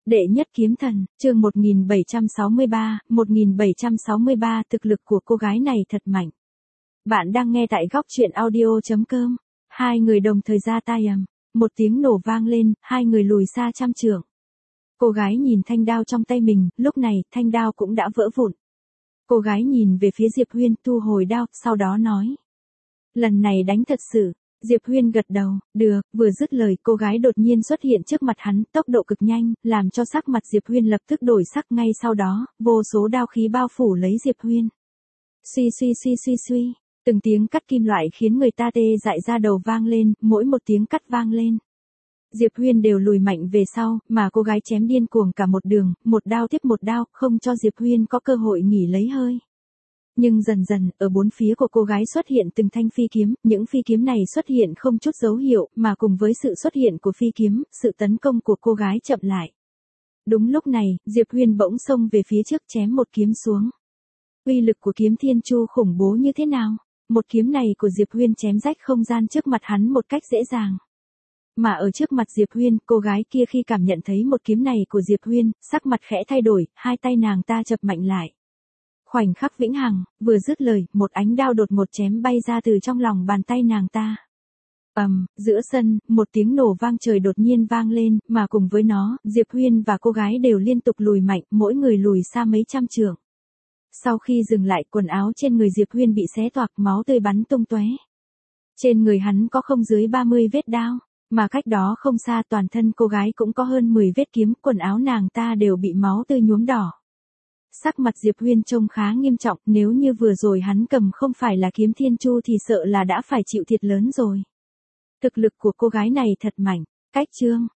Đệ nhất kiếm thần, chương 1763, thực lực của cô gái này thật mạnh. Bạn đang nghe tại góc truyện audio.com. Hai người đồng thời ra tay ầm, một tiếng nổ vang lên, hai người lùi xa trăm trượng. Cô gái nhìn thanh đao trong tay mình, lúc này thanh đao cũng đã vỡ vụn. Cô gái nhìn về phía Diệp Huyên, thu hồi đao, sau đó nói: lần này đánh thật sự. Diệp Huyên gật đầu, được, vừa dứt lời cô gái đột nhiên xuất hiện trước mặt hắn, tốc độ cực nhanh, làm cho sắc mặt Diệp Huyên lập tức đổi sắc, ngay sau đó, vô số đao khí bao phủ lấy Diệp Huyên. Suy, từng tiếng cắt kim loại khiến người ta tê dại da đầu vang lên, mỗi một tiếng cắt vang lên. Diệp Huyên đều lùi mạnh về sau, mà cô gái chém điên cuồng cả một đường, một đao tiếp một đao, không cho Diệp Huyên có cơ hội nghỉ lấy hơi. Nhưng dần dần, ở bốn phía của cô gái xuất hiện từng thanh phi kiếm, những phi kiếm này xuất hiện không chút dấu hiệu, mà cùng với sự xuất hiện của phi kiếm, sự tấn công của cô gái chậm lại. Đúng lúc này, Diệp Huyên bỗng xông về phía trước chém một kiếm xuống. Uy lực của kiếm Thiên Chu khủng bố như thế nào? Một kiếm này của Diệp Huyên chém rách không gian trước mặt hắn một cách dễ dàng. Mà ở trước mặt Diệp Huyên, cô gái kia khi cảm nhận thấy một kiếm này của Diệp Huyên, sắc mặt khẽ thay đổi, hai tay nàng ta chập mạnh lại. Khoảnh khắc vĩnh hằng, vừa dứt lời, một ánh đao đột ngột chém bay ra từ trong lòng bàn tay nàng ta. Giữa sân, một tiếng nổ vang trời đột nhiên vang lên, mà cùng với nó, Diệp Huyên và cô gái đều liên tục lùi mạnh, mỗi người lùi xa mấy trăm trượng. Sau khi dừng lại, quần áo trên người Diệp Huyên bị xé toạc, máu tươi bắn tung tóe. Trên người hắn có không dưới 30 vết đao, mà cách đó không xa toàn thân cô gái cũng có hơn 10 vết kiếm, quần áo nàng ta đều bị máu tươi nhuốm đỏ. Sắc mặt Diệp Huyên trông khá nghiêm trọng, nếu như vừa rồi hắn cầm không phải là kiếm Thiên Chu thì sợ là đã phải chịu thiệt lớn rồi. Thực lực của cô gái này thật mạnh. Cách chương